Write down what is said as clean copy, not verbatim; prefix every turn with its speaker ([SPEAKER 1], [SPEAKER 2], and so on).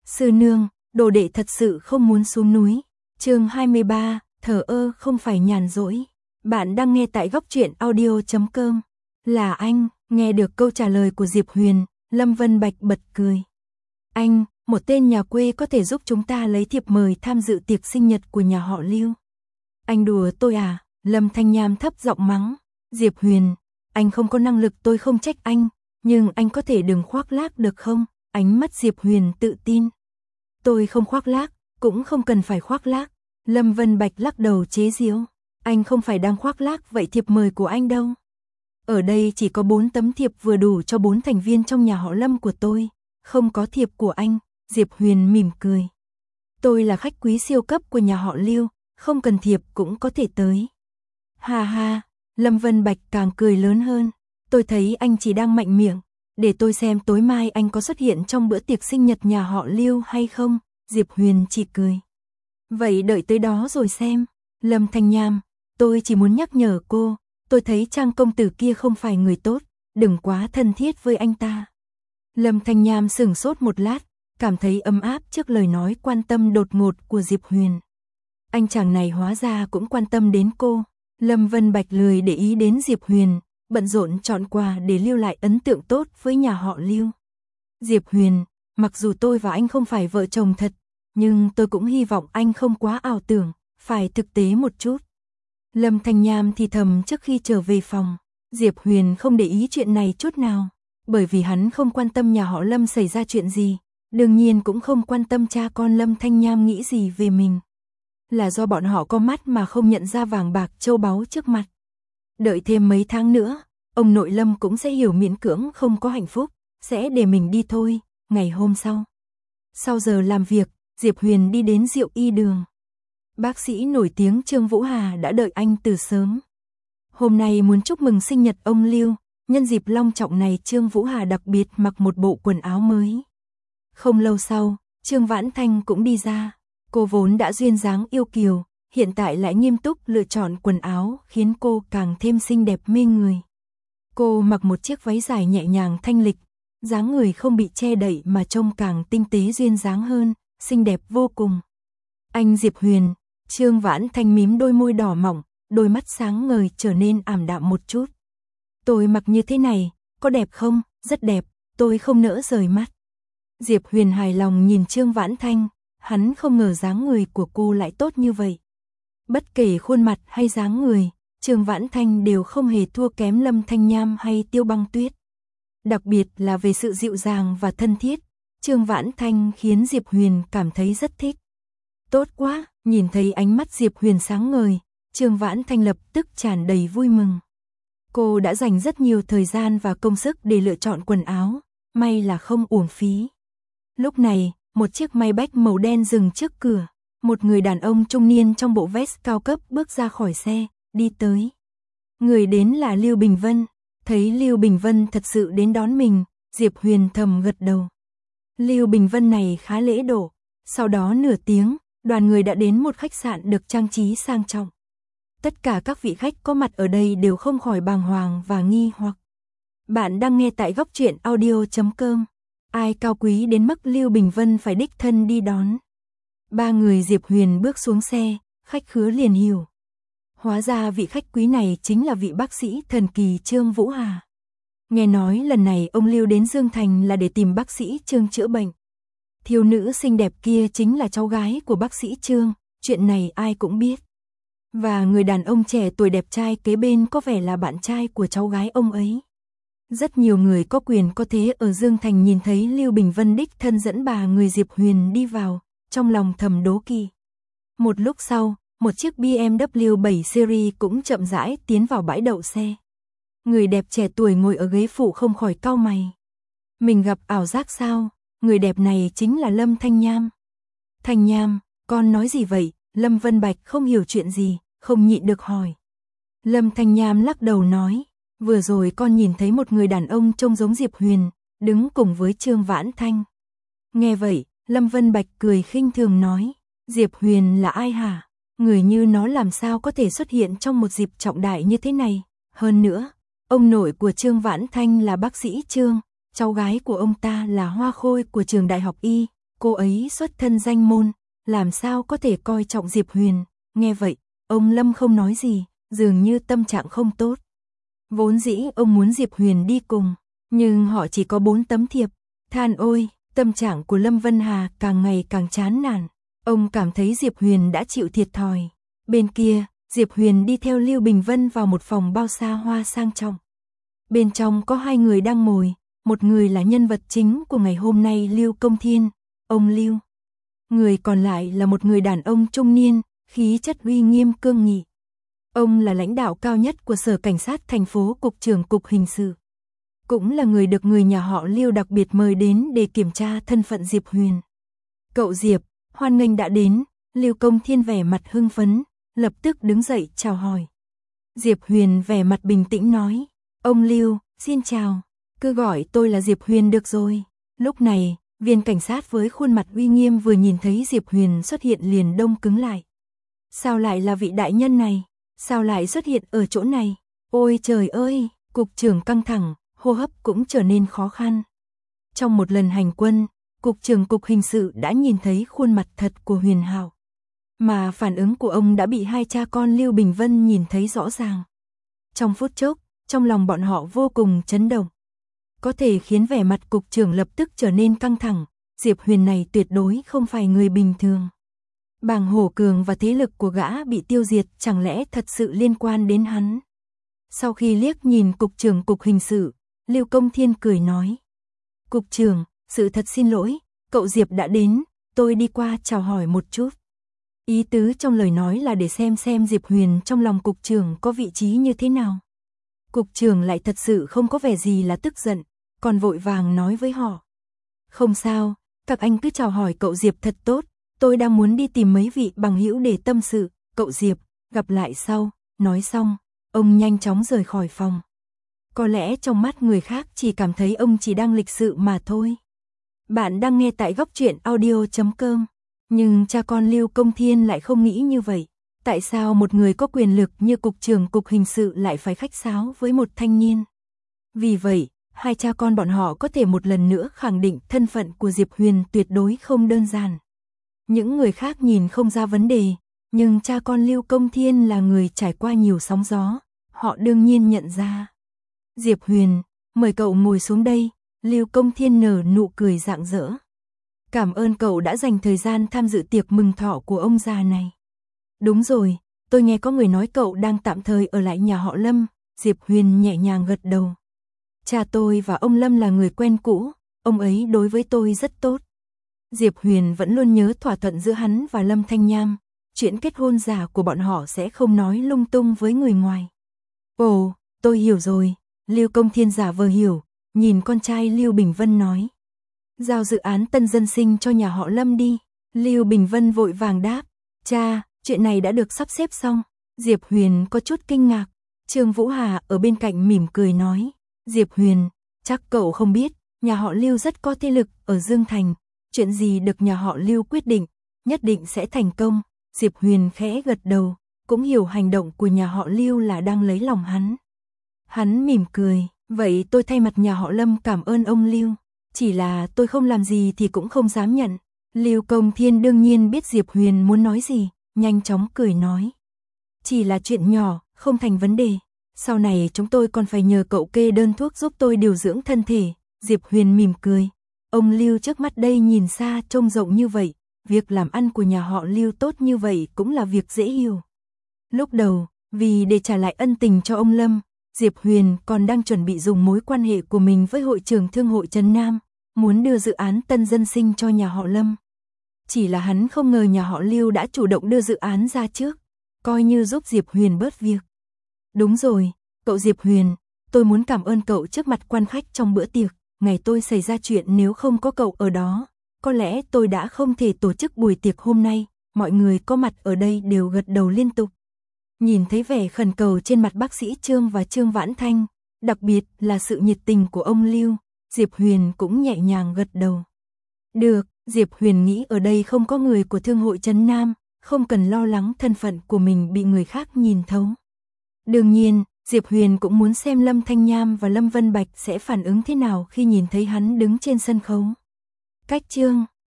[SPEAKER 1] Sư nương, đồ đệ thật sự không muốn xuống núi. Chương 23, thờ ơ không phải nhàn rỗi. Bạn đang nghe tại góc truyện audio.com. Là anh, nghe được câu trả lời của Diệp Huyền, Lâm Vân Bạch bật cười. Anh, một tên nhà quê có thể giúp chúng ta lấy thiệp mời tham dự tiệc sinh nhật của nhà họ Lưu. Anh đùa tôi à? Lâm Thanh Nham thấp giọng mắng. Diệp Huyền, anh không có năng lực tôi không trách anh, nhưng anh có thể đừng khoác lác được không? Ánh mắt Diệp Huyền tự tin. Tôi không khoác lác, cũng không cần phải khoác lác. Lâm Vân Bạch lắc đầu chế giễu. Anh không phải đang khoác lác vậy thiệp mời của anh đâu. Ở đây chỉ có 4 tấm thiệp vừa đủ cho 4 thành viên trong nhà họ Lâm của tôi. Không có thiệp của anh. Diệp Huyền mỉm cười. Tôi là khách quý siêu cấp của nhà họ Lưu, không cần thiệp cũng có thể tới. Ha ha, Lâm Vân Bạch càng cười lớn hơn. Tôi thấy anh chỉ đang mạnh miệng. Để tôi xem tối mai anh có xuất hiện trong bữa tiệc sinh nhật nhà họ Lưu hay không. Diệp Huyền chỉ cười. Vậy đợi tới đó rồi xem. Lâm Thanh Nham, tôi chỉ muốn nhắc nhở cô, tôi thấy Trang công tử kia không phải người tốt, đừng quá thân thiết với anh ta. Lâm Thanh Nham sửng sốt một lát, cảm thấy ấm áp trước lời nói quan tâm đột ngột của Diệp Huyền. Anh chàng này hóa ra cũng quan tâm đến cô. Lâm Vân Bạch lười để ý đến Diệp Huyền, bận rộn chọn quà để lưu lại ấn tượng tốt với nhà họ Lưu. Diệp Huyền, mặc dù tôi và anh không phải vợ chồng thật, nhưng tôi cũng hy vọng anh không quá ảo tưởng, phải thực tế một chút. Lâm Thanh Nham thì thầm trước khi trở về phòng. Diệp Huyền không để ý chuyện này chút nào, bởi vì hắn không quan tâm nhà họ Lâm xảy ra chuyện gì, đương nhiên cũng không quan tâm cha con Lâm Thanh Nham nghĩ gì về mình. Là do bọn họ có mắt mà không nhận ra vàng bạc châu báu trước mặt. Đợi thêm mấy tháng nữa, ông nội Lâm cũng sẽ hiểu miễn cưỡng không có hạnh phúc, sẽ để mình đi thôi. Ngày hôm sau, sau giờ làm việc, Diệp Huyền đi đến Diệu Y đường. Bác sĩ nổi tiếng Trương Vũ Hà đã đợi anh từ sớm. Hôm nay muốn chúc mừng sinh nhật ông Lưu, nhân dịp long trọng này Trương Vũ Hà đặc biệt mặc một bộ quần áo mới. Không lâu sau, Trương Vãn Thanh cũng đi ra. Cô vốn đã duyên dáng yêu kiều, hiện tại lại nghiêm túc lựa chọn quần áo khiến cô càng thêm xinh đẹp mê người. Cô mặc một chiếc váy dài nhẹ nhàng thanh lịch, dáng người không bị che đậy mà trông càng tinh tế duyên dáng hơn, xinh đẹp vô cùng. Anh Diệp Huyền, Trương Vãn Thanh mím đôi môi đỏ mỏng, đôi mắt sáng ngời trở nên ảm đạm một chút. Tôi mặc như thế này, có đẹp không? Rất đẹp, tôi không nỡ rời mắt. Diệp Huyền hài lòng nhìn Trương Vãn Thanh, hắn không ngờ dáng người của cô lại tốt như vậy. Bất kể khuôn mặt hay dáng người, Trương Vãn Thanh đều không hề thua kém Lâm Thanh Nham hay Tiêu Băng Tuyết. Đặc biệt là về sự dịu dàng và thân thiết, Trương Vãn Thanh khiến Diệp Huyền cảm thấy rất thích. Tốt quá, nhìn thấy ánh mắt Diệp Huyền sáng ngời, Trương Vãn Thanh lập tức tràn đầy vui mừng. Cô đã dành rất nhiều thời gian và công sức để lựa chọn quần áo, may là không uổng phí. Lúc này, một chiếc Maybach màu đen dừng trước cửa, một người đàn ông trung niên trong bộ vest cao cấp bước ra khỏi xe, đi tới. Người đến là Lưu Bình Vân, thấy Lưu Bình Vân thật sự đến đón mình, Diệp Huyền thầm gật đầu. Lưu Bình Vân này khá lễ độ, sau đó nửa tiếng, đoàn người đã đến một khách sạn được trang trí sang trọng. Tất cả các vị khách có mặt ở đây đều không khỏi bàng hoàng và nghi hoặc. Bạn đang nghe tại góc truyện audio.com. Ai cao quý đến mức Lưu Bình Vân phải đích thân đi đón. Ba người Diệp Huyền bước xuống xe, khách khứa liền hiểu. Hóa ra vị khách quý này chính là vị bác sĩ thần kỳ Trương Vũ Hà. Nghe nói lần này ông Lưu đến Dương Thành là để tìm bác sĩ Trương chữa bệnh. Thiếu nữ xinh đẹp kia chính là cháu gái của bác sĩ Trương, chuyện này ai cũng biết. Và người đàn ông trẻ tuổi đẹp trai kế bên có vẻ là bạn trai của cháu gái ông ấy. Rất nhiều người có quyền có thế ở Dương Thành nhìn thấy Lưu Bình Vân đích thân dẫn bà người Diệp Huyền đi vào, trong lòng thầm đố kỵ. Một lúc sau, một chiếc BMW 7 Series cũng chậm rãi tiến vào bãi đậu xe. Người đẹp trẻ tuổi ngồi ở ghế phụ không khỏi cau mày. Mình gặp ảo giác sao? Người đẹp này chính là Lâm Thanh Nham. Thanh Nham, con nói gì vậy? Lâm Vân Bạch không hiểu chuyện gì, không nhịn được hỏi. Lâm Thanh Nham lắc đầu nói, vừa rồi con nhìn thấy một người đàn ông trông giống Diệp Huyền, đứng cùng với Trương Vãn Thanh. Nghe vậy, Lâm Vân Bạch cười khinh thường nói, Diệp Huyền là ai hả? Người như nó làm sao có thể xuất hiện trong một dịp trọng đại như thế này? Hơn nữa, ông nội của Trương Vãn Thanh là bác sĩ Trương, cháu gái của ông ta là hoa khôi của trường đại học Y, cô ấy xuất thân danh môn, làm sao có thể coi trọng Diệp Huyền. Nghe vậy, ông Lâm không nói gì, dường như tâm trạng không tốt. Vốn dĩ ông muốn Diệp Huyền đi cùng, nhưng họ chỉ có 4 tấm thiệp. Than ôi, tâm trạng của Lâm Vân Hà càng ngày càng chán nản. Ông cảm thấy Diệp Huyền đã chịu thiệt thòi. Bên kia, Diệp Huyền đi theo Lưu Bình Vân vào một phòng bao xa hoa sang trọng. Bên trong có 2 người đang ngồi, một người là nhân vật chính của ngày hôm nay Lưu Công Thiên, ông Lưu. Người còn lại là một người đàn ông trung niên, khí chất uy nghiêm cương nghị. Ông là lãnh đạo cao nhất của Sở Cảnh sát thành phố, cục trưởng cục hình sự. Cũng là người được người nhà họ Lưu đặc biệt mời đến để kiểm tra thân phận Diệp Huyền. Cậu Diệp, hoan nghênh đã đến. Lưu Công Thiên vẻ mặt hưng phấn, lập tức đứng dậy chào hỏi. Diệp Huyền vẻ mặt bình tĩnh nói, ông Lưu, xin chào, cứ gọi tôi là Diệp Huyền được rồi. Lúc này, viên cảnh sát với khuôn mặt uy nghiêm vừa nhìn thấy Diệp Huyền xuất hiện liền đông cứng lại. Sao lại là vị đại nhân này? Sao lại xuất hiện ở chỗ này? Ôi trời ơi, cục trưởng căng thẳng, hô hấp cũng trở nên khó khăn. Trong một lần hành quân, cục trưởng cục hình sự đã nhìn thấy khuôn mặt thật của Huyền Hạo. Mà phản ứng của ông đã bị 2 cha con Lưu Bình Vân nhìn thấy rõ ràng. Trong phút chốc, trong lòng bọn họ vô cùng chấn động. Có thể khiến vẻ mặt cục trưởng lập tức trở nên căng thẳng, Diệp Huyền này tuyệt đối không phải người bình thường. Bàng Hổ Cường và thế lực của gã bị tiêu diệt chẳng lẽ thật sự liên quan đến hắn. Sau khi liếc nhìn cục trưởng cục hình sự, Lưu Công Thiên cười nói. Cục trưởng, sự thật xin lỗi, cậu Diệp đã đến, tôi đi qua chào hỏi một chút. Ý tứ trong lời nói là để xem Diệp Huyền trong lòng cục trưởng có vị trí như thế nào. Cục trưởng lại thật sự không có vẻ gì là tức giận, còn vội vàng nói với họ. Không sao, các anh cứ chào hỏi cậu Diệp thật tốt, tôi đang muốn đi tìm mấy vị bằng hữu để tâm sự, cậu Diệp, gặp lại sau. Nói xong, ông nhanh chóng rời khỏi phòng. Có lẽ trong mắt người khác chỉ cảm thấy ông chỉ đang lịch sự mà thôi. Bạn đang nghe tại góc truyện audio.com. Nhưng cha con Lưu Công Thiên lại không nghĩ như vậy. Tại sao một người có quyền lực như cục trưởng cục hình sự lại phải khách sáo với một thanh niên? Vì vậy, 2 cha con bọn họ có thể một lần nữa khẳng định thân phận của Diệp Huyền tuyệt đối không đơn giản. Những người khác nhìn không ra vấn đề, nhưng cha con Lưu Công Thiên là người trải qua nhiều sóng gió, họ đương nhiên nhận ra. Diệp Huyền, mời cậu ngồi xuống đây. Lưu Công Thiên nở nụ cười rạng rỡ. Cảm ơn cậu đã dành thời gian tham dự tiệc mừng thọ của ông già này. Đúng rồi, tôi nghe có người nói cậu đang tạm thời ở lại nhà họ Lâm. Diệp Huyền nhẹ nhàng gật đầu. Cha tôi và ông Lâm là người quen cũ, ông ấy đối với tôi rất tốt. Diệp Huyền vẫn luôn nhớ thỏa thuận giữa hắn và Lâm Thanh Nham, chuyện kết hôn giả của bọn họ sẽ không nói lung tung với người ngoài. Ồ, tôi hiểu rồi. Lưu Công Thiên giả vờ hiểu, nhìn con trai Lưu Bình Vân nói. Giao dự án tân dân sinh cho nhà họ Lâm đi. Lưu Bình Vân vội vàng đáp. Cha, chuyện này đã được sắp xếp xong. Diệp Huyền có chút kinh ngạc. Trương Vũ Hà ở bên cạnh mỉm cười nói. Diệp Huyền, chắc cậu không biết, nhà họ Lưu rất có thế lực ở Dương Thành. Chuyện gì được nhà họ Lưu quyết định, nhất định sẽ thành công. Diệp Huyền khẽ gật đầu, cũng hiểu hành động của nhà họ Lưu là đang lấy lòng hắn. Hắn mỉm cười, vậy tôi thay mặt nhà họ Lâm cảm ơn ông Lưu. Chỉ là tôi không làm gì thì cũng không dám nhận. Lưu Công Thiên đương nhiên biết Diệp Huyền muốn nói gì, nhanh chóng cười nói. Chỉ là chuyện nhỏ, không thành vấn đề. Sau này chúng tôi còn phải nhờ cậu kê đơn thuốc giúp tôi điều dưỡng thân thể. Diệp Huyền mỉm cười. Ông Lưu trước mắt đây nhìn xa trông rộng như vậy, việc làm ăn của nhà họ Lưu tốt như vậy cũng là việc dễ hiểu. Lúc đầu, vì để trả lại ân tình cho ông Lâm, Diệp Huyền còn đang chuẩn bị dùng mối quan hệ của mình với hội trưởng thương hội Trấn Nam, muốn đưa dự án tân dân sinh cho nhà họ Lâm. Chỉ là hắn không ngờ nhà họ Lưu đã chủ động đưa dự án ra trước, coi như giúp Diệp Huyền bớt việc. Đúng rồi, cậu Diệp Huyền, tôi muốn cảm ơn cậu trước mặt quan khách trong bữa tiệc. Ngày tôi xảy ra chuyện nếu không có cậu ở đó, có lẽ tôi đã không thể tổ chức buổi tiệc hôm nay. Mọi người có mặt ở đây đều gật đầu liên tục. Nhìn thấy vẻ khẩn cầu trên mặt bác sĩ Trương và Trương Vãn Thanh, đặc biệt là sự nhiệt tình của ông Lưu, Diệp Huyền cũng nhẹ nhàng gật đầu. Được, Diệp Huyền nghĩ ở đây không có người của thương hội Trấn Nam, không cần lo lắng thân phận của mình bị người khác nhìn thấu. Đương nhiên, Diệp Huyền cũng muốn xem Lâm Thanh Nham và Lâm Vân Bạch sẽ phản ứng thế nào khi nhìn thấy hắn đứng trên sân khấu. Cách chương